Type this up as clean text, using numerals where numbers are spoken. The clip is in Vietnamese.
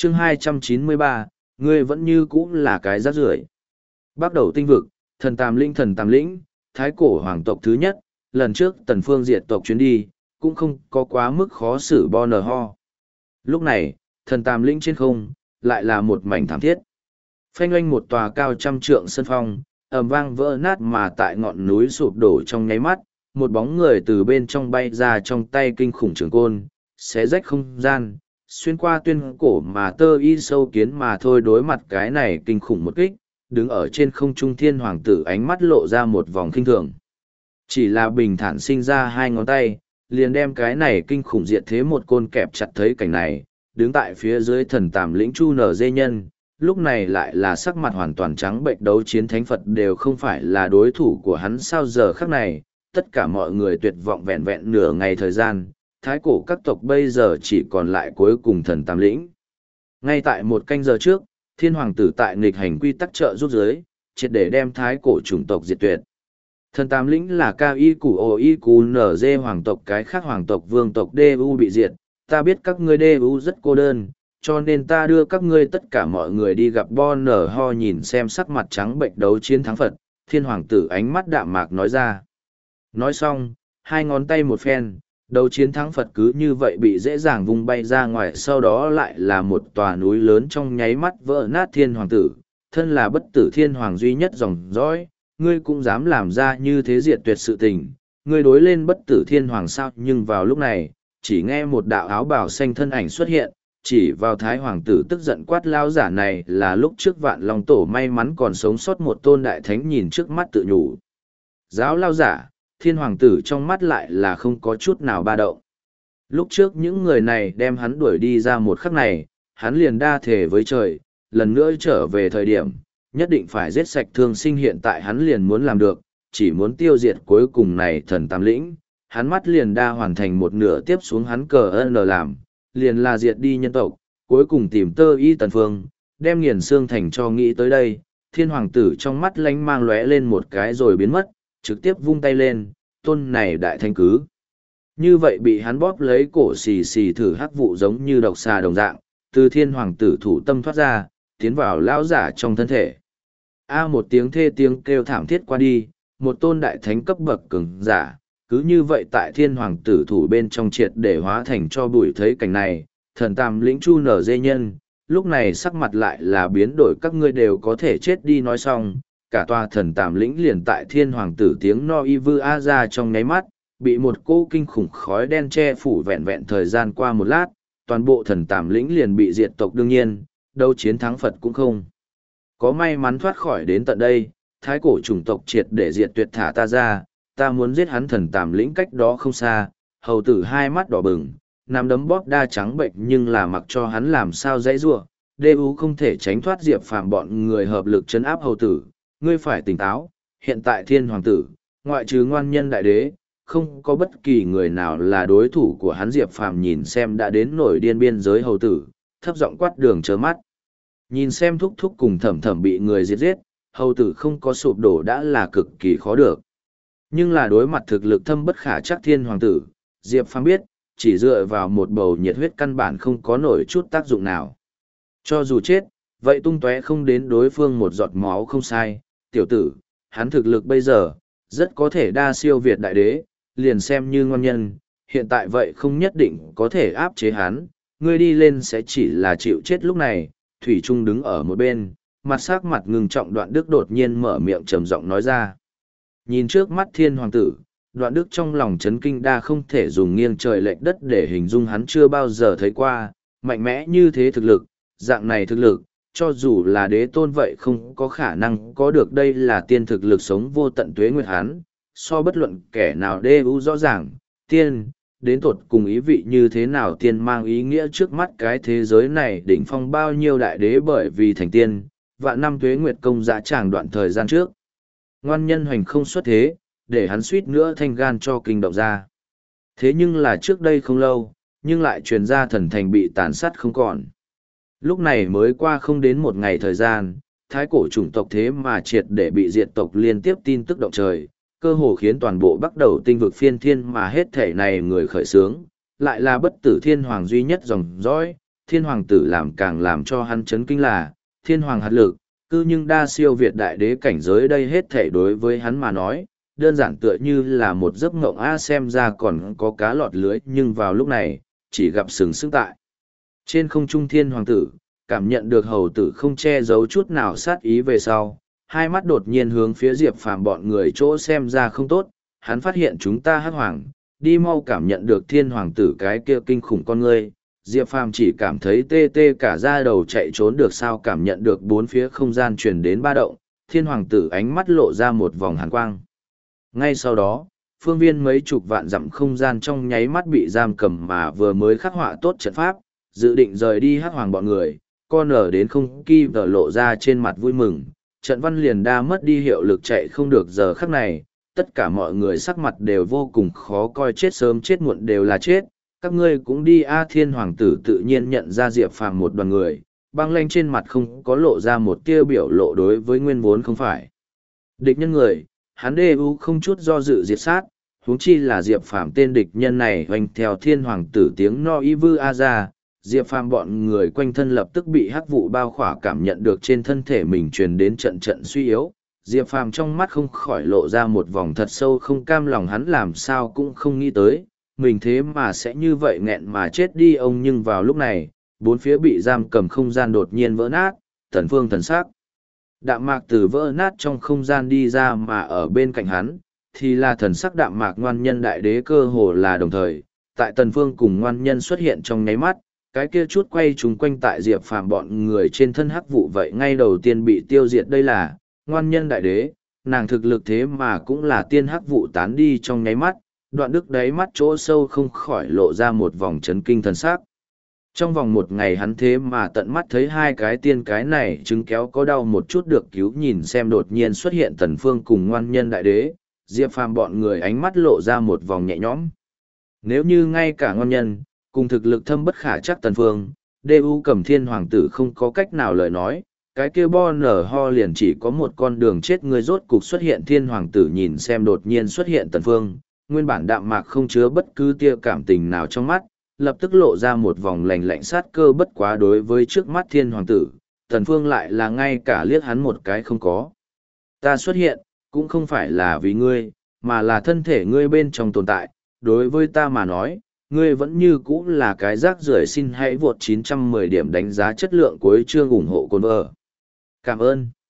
chương 293, ngươi vẫn như cũ là cái rác rưởi. Bắt đầu tinh vực, thần Tam Lĩnh, thái cổ hoàng tộc thứ nhất, lần trước Tần Phương diệt tộc chuyến đi, cũng không có quá mức khó xử Bonner Ho. Lúc này, thần Tam Lĩnh trên không, lại là một mảnh thảm thiết. Phanh oanh một tòa cao trăm trượng sân phong, ầm vang vỡ nát mà tại ngọn núi sụp đổ trong nháy mắt, một bóng người từ bên trong bay ra trong tay kinh khủng trường côn, xé rách không gian, xuyên qua tuyên cổ mà tơ y sâu kiến mà thôi. Đối mặt cái này kinh khủng một kích, đứng ở trên không trung thiên hoàng tử ánh mắt lộ ra một vòng khinh thường. Chỉ là bình thản sinh ra hai ngón tay, liền đem cái này kinh khủng diệt thế một côn kẹp chặt. Thấy cảnh này, đứng tại phía dưới thần Tam Lĩnh Chu Nở Dê Nhân, lúc này lại là sắc mặt hoàn toàn trắng bệnh. Đấu chiến thánh Phật đều không phải là đối thủ của hắn sao? Giờ khắc này, tất cả mọi người tuyệt vọng. Vẹn vẹn nửa ngày thời gian, thái cổ các tộc bây giờ chỉ còn lại cuối cùng thần Tam Lĩnh. Ngay tại một canh giờ trước, thiên hoàng tử tại nghịch hành quy tắc trợ giúp giới, triệt để đem thái cổ chủng tộc diệt tuyệt. Thần Tam Lĩnh là Cao Y Củ Ô Y Cú Nở Dê hoàng tộc, cái khác hoàng tộc vương tộc DU bị diệt. Ta biết các ngươi DU rất cô đơn, cho nên ta đưa các ngươi tất cả mọi người đi gặp Bonner Ho. Nhìn xem sắc mặt trắng bệnh đấu chiến thắng Phật, thiên hoàng tử ánh mắt đạm mạc nói ra. Nói xong, hai ngón tay một phen, đấu chiến thắng Phật cứ như vậy bị dễ dàng vung bay ra ngoài. Sau đó lại là một tòa núi lớn trong nháy mắt vỡ nát. Thiên hoàng tử, thân là bất tử thiên hoàng duy nhất dòng dõi, ngươi cũng dám làm ra như thế diệt tuyệt sự tình, ngươi đối lên bất tử thiên hoàng sao? Nhưng vào lúc này, chỉ nghe một đạo áo bào xanh thân ảnh xuất hiện, chỉ vào thái hoàng tử tức giận quát. Lao giả này là lúc trước Vạn Long Tổ may mắn còn sống sót một tôn đại thánh, nhìn trước mắt tự nhủ. Giáo lao giả, thiên hoàng tử trong mắt lại là không có chút nào ba động. Lúc trước những người này đem hắn đuổi đi ra một khắc này, hắn liền đa thề với trời, lần nữa trở về thời điểm, nhất định phải giết sạch thương sinh. Hiện tại hắn liền muốn làm được, chỉ muốn tiêu diệt cuối cùng này thần Tam Lĩnh. Hắn mắt liền đa hoàn thành một nửa, tiếp xuống hắn cờ ơn làm, liền là diệt đi nhân tộc, cuối cùng tìm Tơ Y Tần Phương, đem nghiền xương thành cho. Nghĩ tới đây, thiên hoàng tử trong mắt lánh mang lóe lên một cái rồi biến mất, trực tiếp vung tay lên, tôn này đại thanh cứ. Như vậy bị hắn bóp lấy cổ, xì xì thử hắc vụ giống như độc xà đồng dạng, từ thiên hoàng tử thủ tâm thoát ra, tiến vào lão giả trong thân thể. Một tiếng thê tiếng kêu thảm thiết qua đi, một tôn đại thánh cấp bậc cường giả, cứ như vậy tại thiên hoàng tử thủ bên trong triệt để hóa thành cho bụi. Thấy cảnh này, thần Tam Lĩnh Chu Nở Dê Nhân, lúc này sắc mặt lại là biến đổi. Các ngươi đều có thể chết đi. Nói xong, cả tòa thần Tam Lĩnh liền tại thiên hoàng tử tiếng no y vư a ra trong nháy mắt, bị một cỗ kinh khủng khói đen che phủ. Vẹn vẹn thời gian qua một lát, toàn bộ thần Tam Lĩnh liền bị diệt tộc. Đương nhiên, đấu chiến thắng Phật cũng không có may mắn thoát khỏi đến tận đây. Thái cổ chủng tộc triệt để diệt tuyệt, thả ta ra, ta muốn giết hắn. Thần Tam Lĩnh cách đó không xa, hầu tử hai mắt đỏ bừng, nắm đấm bóp đa trắng bệnh, nhưng là mặc cho hắn làm sao dãy giụa, DU không thể tránh thoát. Diệp Phàm bọn người hợp lực chấn áp hầu tử. Ngươi phải tỉnh táo, hiện tại thiên hoàng tử, ngoại trừ ngoan nhân đại đế, không có bất kỳ người nào là đối thủ của hắn. Diệp Phàm nhìn xem đã đến nổi điên biên giới hầu tử, thấp giọng quát. Đường chớ mắt, nhìn xem thúc thúc cùng thẩm thẩm bị người giết, hầu tử không có sụp đổ đã là cực kỳ khó được. Nhưng là đối mặt thực lực thâm bất khả trắc thiên hoàng tử, Diệp Phàm biết, chỉ dựa vào một bầu nhiệt huyết căn bản không có nổi chút tác dụng nào. Cho dù chết, vậy tung tóe không đến đối phương một giọt máu. Không sai, tiểu tử, hắn thực lực bây giờ, rất có thể đa siêu việt đại đế, liền xem như ngon nhân, hiện tại vậy không nhất định có thể áp chế hắn. Ngươi đi lên sẽ chỉ là chịu chết. Lúc này, Thủy Trung đứng ở một bên, mặt sắc mặt ngưng trọng. Đoạn Đức đột nhiên mở miệng trầm giọng nói ra. Nhìn trước mắt thiên hoàng tử, Đoạn Đức trong lòng chấn kinh, đa không thể dùng nghiêng trời lệch đất để hình dung. Hắn chưa bao giờ thấy qua mạnh mẽ như thế thực lực, dạng này thực lực, cho dù là đế tôn vậy không có khả năng có được. Đây là tiên thực lực sống vô tận tuế nguyệt. Hắn so bất luận kẻ nào DU rõ ràng, tiên đến tột cùng ý vị như thế nào. Tiên mang ý nghĩa trước mắt cái thế giới này đỉnh phong bao nhiêu đại đế bởi vì thành tiên, vạn năm tuế nguyệt công dã tràng. Đoạn thời gian trước, ngoan nhân hoành không xuất thế, để hắn suýt nữa thanh gan cho kinh động ra. Thế nhưng là trước đây không lâu, nhưng lại truyền ra thần thành bị tàn sát không còn. Lúc này mới qua không đến một ngày thời gian, thái cổ chủng tộc thế mà triệt để bị diệt tộc. Liên tiếp tin tức động trời, cơ hồ khiến toàn bộ bắt đầu tinh vực phiên thiên, mà hết thể này người khởi xướng, lại là bất tử thiên hoàng duy nhất dòng dõi, thiên hoàng tử càng làm cho hắn chấn kinh là, thiên hoàng hạt lực, nhưng đa siêu việt đại đế cảnh giới đây hết thể đối với hắn mà nói, đơn giản tựa như là một giấc mộng xem ra còn có cá lọt lưới nhưng vào lúc này, chỉ gặp sừng sững tại. Trên không trung thiên hoàng tử, cảm nhận được hầu tử không che giấu chút nào sát ý về sau, hai mắt đột nhiên hướng phía Diệp Phàm bọn người chỗ xem ra không tốt, hắn phát hiện chúng ta hắc hoàng, đi mau cảm nhận được thiên hoàng tử cái kia kinh khủng con ngươi. Diệp Phàm chỉ cảm thấy tê tê cả da đầu chạy trốn được sao cảm nhận được bốn phía không gian truyền đến ba động, thiên hoàng tử ánh mắt lộ ra một vòng hàn quang. Ngay sau đó, phương viên mấy chục vạn dặm không gian trong nháy mắt bị giam cầm mà vừa mới khắc họa tốt trận pháp, dự định rời đi hắc hoàng bọn người, con ở đến không kỳ vợ lộ ra trên mặt vui mừng, trận văn liền đa mất đi hiệu lực chạy không được giờ khắc này, tất cả mọi người sắc mặt đều vô cùng khó coi chết sớm chết muộn đều là chết, các ngươi cũng đi a thiên hoàng tử tự nhiên nhận ra Diệp Phàm một đoàn người, băng lanh trên mặt không có lộ ra một tia biểu lộ đối với nguyên vốn không phải. Địch nhân người, hắn đê u không chút do dự diệt sát, huống chi là Diệp Phàm tên địch nhân này hoành theo thiên hoàng tử tiếng no y vư a ra, Diệp Phàm bọn người quanh thân lập tức bị hắc vụ bao khỏa cảm nhận được trên thân thể mình truyền đến trận trận suy yếu. Diệp Phàm trong mắt không khỏi lộ ra một vòng thật sâu không cam lòng hắn làm sao cũng không nghĩ tới, mình thế mà sẽ như vậy nghẹn mà chết đi ông nhưng vào lúc này, bốn phía bị giam cầm không gian đột nhiên vỡ nát, thần phương thần sắc. Đạm mạc từ vỡ nát trong không gian đi ra mà ở bên cạnh hắn, thì là thần sắc đạm mạc ngoan nhân đại đế cơ hồ là đồng thời, tại tần phương cùng ngoan nhân xuất hiện trong nháy mắt, cái kia chút quay chúng quanh tại Diệp Phàm bọn người trên thân hắc vụ vậy ngay đầu tiên bị tiêu diệt đây là, ngoan nhân đại đế, nàng thực lực thế mà cũng là tiên hắc vụ tán đi trong nháy mắt, đoạn đức đáy mắt chỗ sâu không khỏi lộ ra một vòng chấn kinh thần sắc. Trong vòng một ngày hắn thế mà tận mắt thấy hai cái tiên cái này chứng kéo có đau một chút được cứu nhìn xem đột nhiên xuất hiện tần phương cùng ngoan nhân đại đế, Diệp Phàm bọn người ánh mắt lộ ra một vòng nhẹ nhõm. Nếu như ngay cả ngoan nhân, cùng thực lực thâm bất khả chắc tần phương, DU cầm thiên hoàng tử không có cách nào lời nói, cái kia bo nở ho liền chỉ có một con đường chết người rốt cục xuất hiện thiên hoàng tử nhìn xem đột nhiên xuất hiện tần phương, nguyên bản đạm mạc không chứa bất cứ tia cảm tình nào trong mắt, lập tức lộ ra một vòng lạnh lạnh sát cơ bất quá đối với trước mắt thiên hoàng tử, tần phương lại là ngay cả liếc hắn một cái không có. Ta xuất hiện, cũng không phải là vì ngươi, mà là thân thể ngươi bên trong tồn tại, đối với ta mà nói, ngươi vẫn như cũ là cái rác rưởi xin hãy vượt 910 điểm đánh giá chất lượng cuối chương ủng hộ cồn vợ. Cảm ơn.